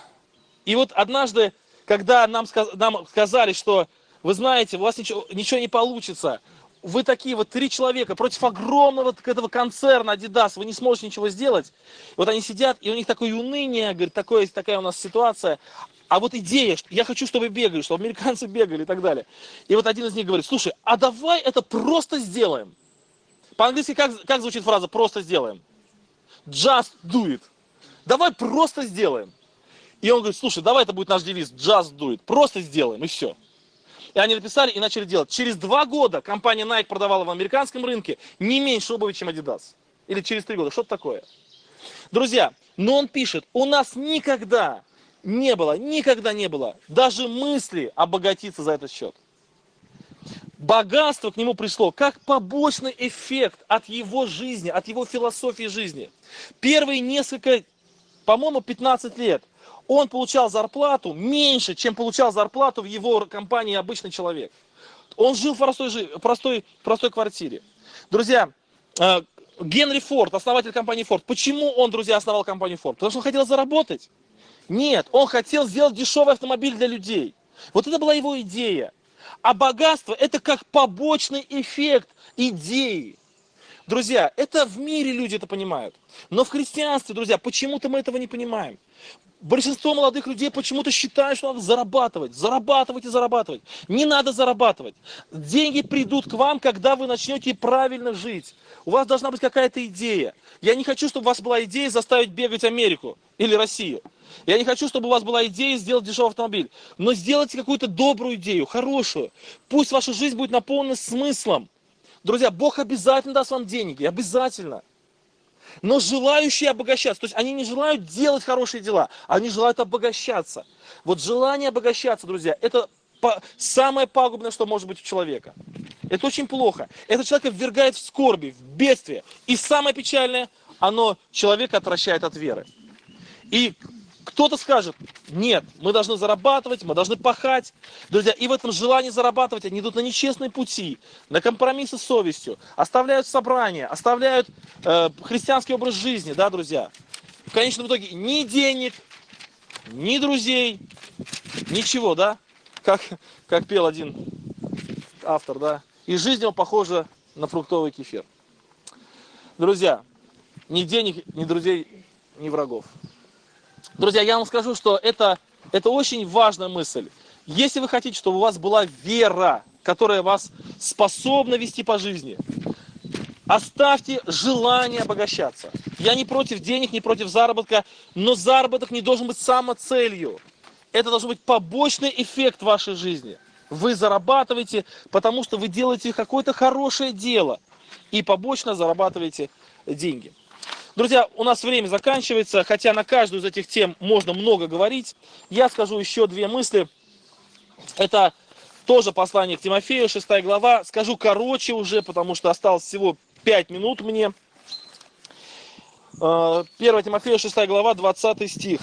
И вот однажды, когда нам сказали, что, вы знаете, у вас ничего не получится, вы такие вот 3 человека против огромного этого концерна Adidas, вы не сможете ничего сделать. Вот они сидят, и у них такое уныние, говорит, такая у нас ситуация. А вот идея, я хочу, чтобы бегали, чтобы американцы бегали и так далее. И вот один из них говорит, слушай, а давай это просто сделаем. По-английски как звучит фраза «просто сделаем»? Just do it. Давай просто сделаем. И он говорит, слушай, давай это будет наш девиз, just do it. Просто сделаем, и все. И они написали и начали делать. Через 2 года компания Nike продавала в американском рынке не меньше обуви, чем Adidas. Или через 3 года, что-то такое. Друзья, но он пишет, у нас никогда не было даже мысли обогатиться за этот счет. Богатство к нему пришло как побочный эффект от его жизни, от его философии жизни. Первые несколько, по-моему, 15 лет он получал зарплату меньше, чем получал зарплату в его компании обычный человек. Он жил в простой квартире. Друзья, Генри Форд, основатель компании Форд, почему он, друзья, основал компанию Форд? Потому что он хотел заработать. Нет, он хотел сделать дешевый автомобиль для людей. Вот это была его идея. А богатство – это как побочный эффект идеи. Друзья, это в мире люди это понимают. Но в христианстве, друзья, почему-то мы этого не понимаем. Большинство молодых людей почему-то считают, что надо зарабатывать. Не надо зарабатывать. Деньги придут к вам, когда вы начнете правильно жить. У вас должна быть какая-то идея. Я не хочу, чтобы у вас была идея заставить бегать Америку или Россию. Я не хочу, чтобы у вас была идея сделать дешевый автомобиль. Но сделайте какую-то добрую идею, хорошую. Пусть ваша жизнь будет наполнена смыслом. Друзья, Бог обязательно даст вам деньги. Обязательно. но желающие обогащаться. То есть они не желают делать хорошие дела, они желают обогащаться. Вот желание обогащаться, друзья, это самое пагубное, что может быть у человека. Это очень плохо. Это человека ввергает в скорби, в бедствие. И самое печальное, оно человека отвращает от веры. И кто-то скажет, нет, мы должны зарабатывать, мы должны пахать. Друзья, и в этом желании зарабатывать они идут на нечестные пути, на компромиссы с совестью, оставляют собрания, оставляют христианский образ жизни, да, друзья. В конечном итоге ни денег, ни друзей, ничего, да, как пел один автор, да. И жизнь его похожа на фруктовый кефир. Друзья, ни денег, ни друзей, ни врагов. Друзья, я вам скажу, что это очень важная мысль. Если вы хотите, чтобы у вас была вера, которая вас способна вести по жизни, оставьте желание обогащаться. Я не против денег, не против заработка, но заработок не должен быть самоцелью. Это должен быть побочный эффект вашей жизни. Вы зарабатываете, потому что вы делаете какое-то хорошее дело и побочно зарабатываете деньги. Друзья, у нас время заканчивается, хотя на каждую из этих тем можно много говорить. Я скажу еще две мысли. Это тоже послание к Тимофею, 6 глава. Скажу короче уже, потому что осталось всего 5 минут мне. 1 Тимофея, 6 глава, 20 стих.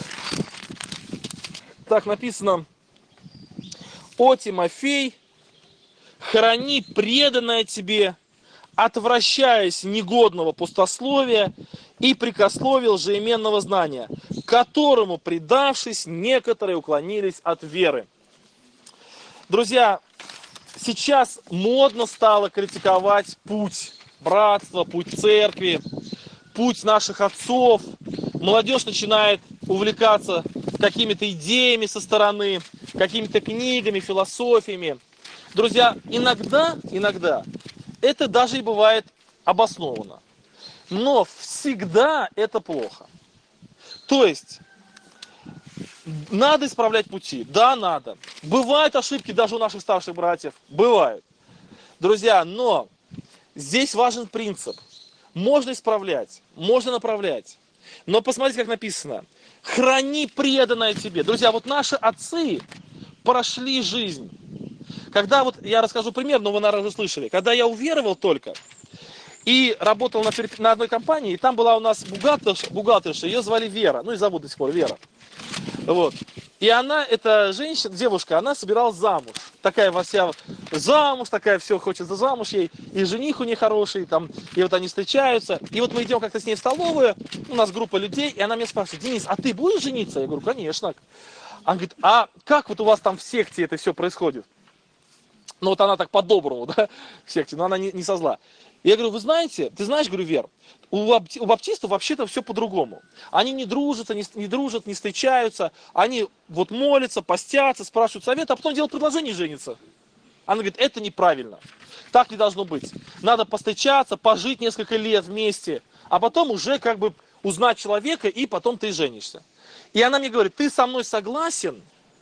Так написано: «О, Тимофей, храни преданное тебе, отвращаясь негодного пустословия и прикословия лжеименного знания, которому, предавшись, некоторые уклонились от веры». Друзья, сейчас модно стало критиковать путь братства, путь церкви, путь наших отцов. Молодежь начинает увлекаться какими-то идеями со стороны, какими-то книгами, философиями. Друзья, иногда это даже и бывает обоснованно. Но всегда это плохо. То есть, надо исправлять пути. Да, надо. Бывают ошибки даже у наших старших братьев. Бывают. Друзья, но здесь важен принцип. Можно исправлять, можно направлять. Но посмотрите, как написано. Храни преданное тебе. Друзья, вот наши отцы прошли жизнь. Когда вот, я расскажу пример, но вы, наверное, уже слышали. Когда я уверовал только и работал на одной компании, и там была у нас бухгалтерша, ее звали Вера, ну и зовут до сих пор Вера. Вот. И она, эта женщина, девушка, она собиралась замуж. Такая вся замуж, такая все хочет за замуж ей. И жених у нее хороший, там, и вот они встречаются. И вот мы идем как-то с ней в столовую, у нас группа людей, и она меня спрашивает: Денис, а ты будешь жениться? Я говорю, конечно. Она говорит, а как вот у вас там в секте это все происходит? Ну вот она так по-доброму, да, в секте, но она не со зла. Я говорю, вы знаете, ты знаешь, говорю, Вер, у баптистов вообще-то все по-другому. Они не дружат, не встречаются, они вот молятся, постятся, спрашивают совет, а потом делают предложение и женятся. Она говорит, это неправильно, так не должно быть. Надо повстречаться, пожить несколько лет вместе, а потом уже как бы узнать человека, и потом ты женишься. И она мне говорит, ты со мной согласен?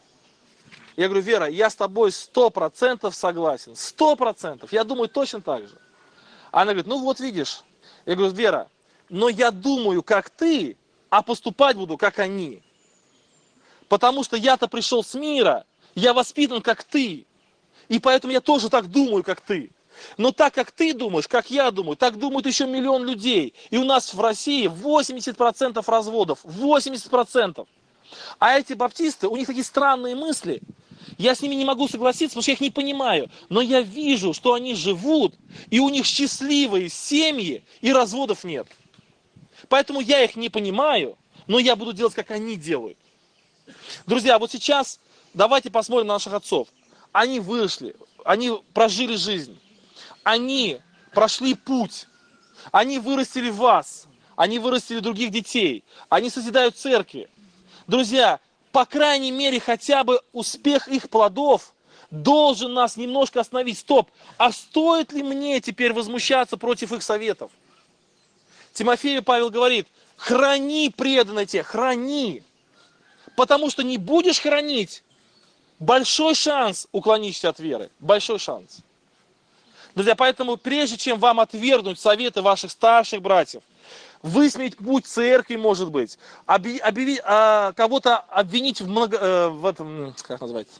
Я говорю, Вера, я с тобой 100% согласен, 100%, я думаю точно так же. Она говорит, ну вот видишь. Я говорю, Вера, но я думаю, как ты, а поступать буду, как они. Потому что я-то пришел с мира, я воспитан, как ты. И поэтому я тоже так думаю, как ты. Но так, как ты думаешь, как я думаю, так думают еще миллион людей. И у нас в России 80% разводов, 80%. А эти баптисты, у них такие странные мысли. Я с ними не могу согласиться, потому что я их не понимаю. Но я вижу, что они живут, и у них счастливые семьи, и разводов нет. Поэтому я их не понимаю, но я буду делать, как они делают. Друзья, вот сейчас давайте посмотрим на наших отцов. Они вышли, они прожили жизнь, они прошли путь, они вырастили вас, они вырастили других детей, они созидают церкви. Друзья, по крайней мере, хотя бы успех их плодов должен нас немножко остановить. Стоп, а стоит ли мне теперь возмущаться против их советов? Тимофею Павел говорит, храни преданное тебе, храни. Потому что не будешь хранить, большой шанс уклонишься от веры. Большой шанс. Друзья, поэтому прежде чем вам отвергнуть советы ваших старших братьев, высмеять путь церкви, может быть, кого-то обвинить в этом, как называется,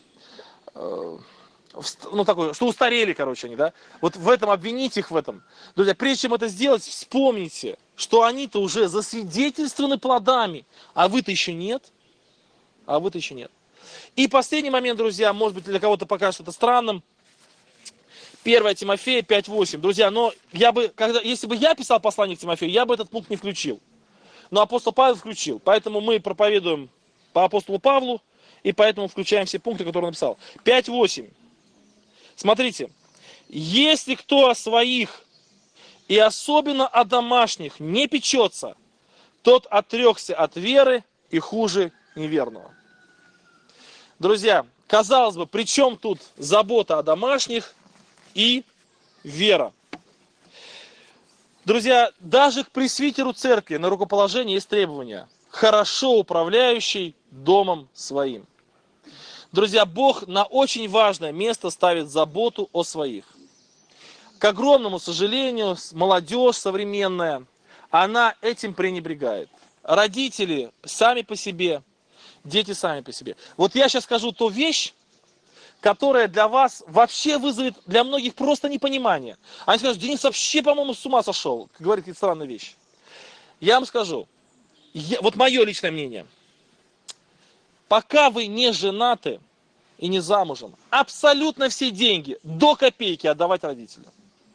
ну такое, что устарели, короче, они, да, вот в этом обвинить их в этом. Друзья, прежде чем это сделать, вспомните, что они-то уже засвидетельствованы плодами, а вы-то еще нет, а вы-то еще нет. И последний момент, друзья, может быть, для кого-то покажется это странным. 1 Тимофея 5:8. Друзья, но если бы я писал послание к Тимофею, я бы этот пункт не включил. Но апостол Павел включил. Поэтому мы проповедуем по апостолу Павлу, и поэтому включаем все пункты, которые он написал. 5:8. Смотрите. Если кто о своих, и особенно о домашних, не печется, тот отрекся от веры и хуже неверного. Друзья, казалось бы, при чем тут забота о домашних и вера? Друзья, даже к пресвитеру церкви на рукоположение есть требования. Хорошо управляющий домом своим. Друзья, Бог на очень важное место ставит заботу о своих. К огромному сожалению, молодежь современная, она этим пренебрегает. Родители сами по себе, дети сами по себе. Вот я сейчас скажу ту вещь, которая для вас вообще вызовет для многих просто непонимание. Они скажут: Денис вообще, по-моему, с ума сошел. Говорит какие-то странные вещи. Я вам скажу, вот мое личное мнение. Пока вы не женаты и не замужем, абсолютно все деньги до копейки отдавать родителям.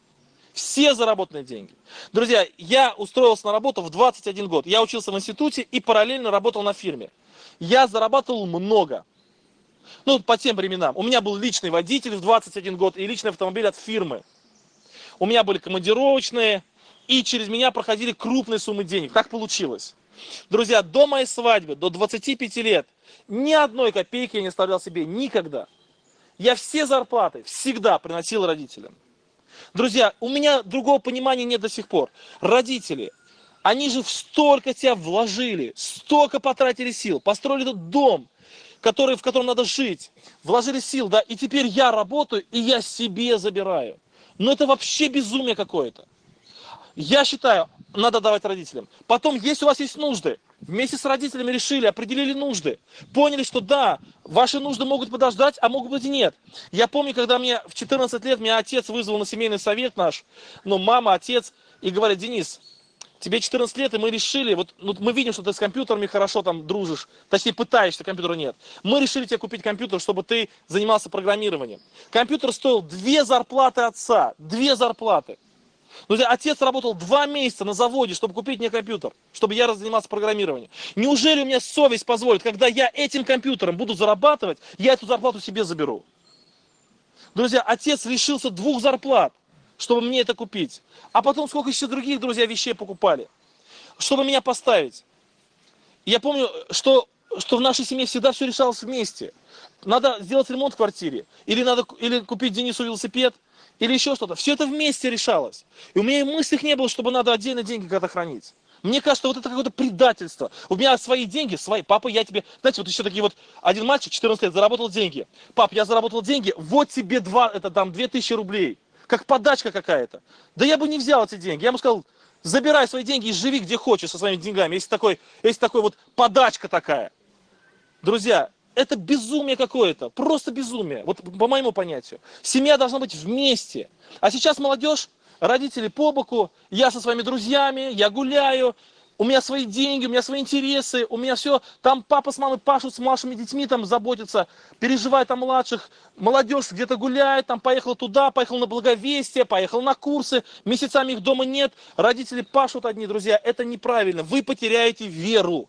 Все заработанные деньги. Друзья, я устроился на работу в 21 год. Я учился в институте и параллельно работал на фирме. Я зарабатывал много. Ну, по тем временам. У меня был личный водитель в 21 год и личный автомобиль от фирмы. У меня были командировочные, и через меня проходили крупные суммы денег. Так получилось. Друзья, до моей свадьбы, до 25 лет, ни одной копейки я не оставлял себе никогда. Я все зарплаты всегда приносил родителям. Друзья, у меня другого понимания нет до сих пор. Родители, они же столько тебя вложили, столько потратили сил, построили этот дом, в котором надо жить, вложили сил, да, и теперь я работаю, и я себе забираю. Но это вообще безумие какое-то. Я считаю, надо давать родителям. Потом, если у вас есть нужды, вместе с родителями решили, определили нужды, поняли, что да, ваши нужды могут подождать, а могут быть и нет. Я помню, когда мне в 14 лет меня отец вызвал на семейный совет наш, мама, отец, и говорит: Денис, тебе 14 лет, и мы решили, мы видим, что ты с компьютерами хорошо там дружишь, точнее пытаешься, компьютера нет. Мы решили тебе купить компьютер, чтобы ты занимался программированием. Компьютер стоил 2 зарплаты отца, 2 зарплаты. Друзья, отец работал 2 месяца на заводе, чтобы купить мне компьютер, чтобы я занимался программированием. Неужели у меня совесть позволит, когда я этим компьютером буду зарабатывать, я эту зарплату себе заберу? Друзья, отец лишился 2 зарплат, чтобы мне это купить. А потом сколько еще других, друзья, вещей покупали, чтобы меня поставить. Я помню, что в нашей семье всегда все решалось вместе. Надо сделать ремонт в квартире, или купить Денису велосипед, или еще что-то. Все это вместе решалось. И у меня и мыслей не было, чтобы надо отдельно деньги когда-то хранить. Мне кажется, вот это какое-то предательство. У меня свои деньги, папа, я тебе... Знаете, вот еще такие вот, один мальчик, 14 лет, заработал деньги. Пап, я заработал деньги, вот тебе 2000 рублей. Как подачка какая-то. Да я бы не взял эти деньги. Я ему сказал: забирай свои деньги и живи где хочешь со своими деньгами. Если такой вот подачка такая. Друзья, это безумие какое-то, просто безумие, вот по моему понятию. Семья должна быть вместе. А сейчас молодежь, родители по боку, я со своими друзьями, я гуляю, у меня свои деньги, у меня свои интересы, у меня все, там папа с мамой пашут с младшими детьми, там заботятся, переживают о младших, молодежь где-то гуляет, там поехала туда, поехал на Благовестие, поехал на курсы, месяцами их дома нет, родители пашут одни, друзья, это неправильно, вы потеряете веру.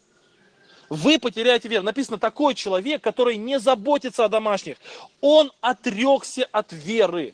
Вы потеряете веру. Написано: такой человек, который не заботится о домашних, он отрекся от веры.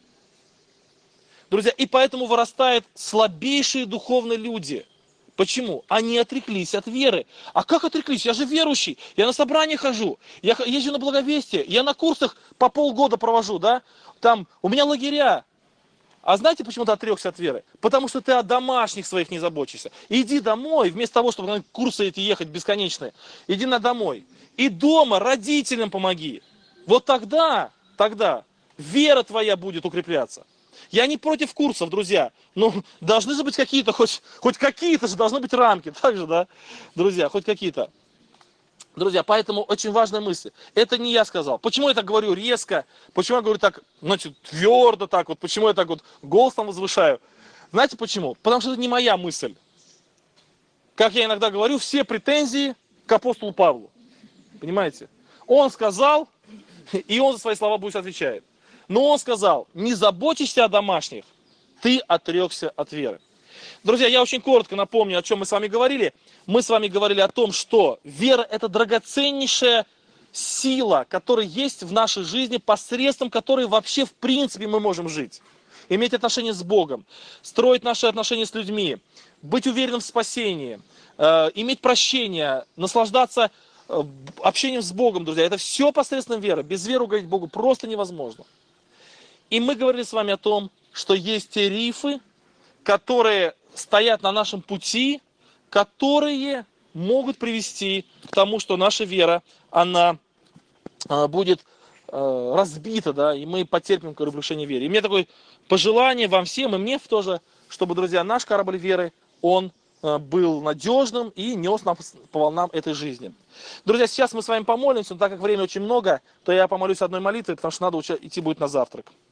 Друзья, и поэтому вырастают слабейшие духовные люди. Почему? Они отреклись от веры. А как отреклись? Я же верующий, я на собрания хожу, я езжу на Благовестие, я на курсах по полгода провожу, да? Там у меня лагеря. А знаете, почему ты отрекся от веры? Потому что ты о домашних своих не заботишься. Иди домой, вместо того, чтобы на курсы эти ехать бесконечные, иди домой. И дома родителям помоги. Вот тогда вера твоя будет укрепляться. Я не против курсов, друзья. Но должны же быть какие-то, хоть какие-то же должны быть рамки. Так же, да, друзья, хоть какие-то. Друзья, поэтому очень важная мысль. Это не я сказал. Почему я так говорю резко? Почему я говорю так, значит, твердо так вот? Почему я так вот голосом возвышаю? Знаете почему? Потому что это не моя мысль. Как я иногда говорю, все претензии к апостолу Павлу. Понимаете? Он сказал, и он за свои слова будет отвечать. Но он сказал, не заботишься о домашних, ты отрекся от веры. Друзья, я очень коротко напомню, о чем мы с вами говорили. Мы с вами говорили о том, что вера – это драгоценнейшая сила, которая есть в нашей жизни, посредством которой вообще в принципе мы можем жить. Иметь отношения с Богом, строить наши отношения с людьми, быть уверенным в спасении, иметь прощение, наслаждаться общением с Богом, друзья. Это все посредством веры. Без веры угодить Богу просто невозможно. И мы говорили с вами о том, что есть те рифы, которые стоят на нашем пути, которые могут привести к тому, что наша вера, она будет разбита, да, и мы потерпим разрушение веры. И мне такое пожелание вам всем, и мне тоже, чтобы, друзья, наш корабль веры, он был надежным и нес нас по волнам этой жизни. Друзья, сейчас мы с вами помолимся, но так как времени очень много, то я помолюсь одной молитвой, потому что надо идти будет на завтрак.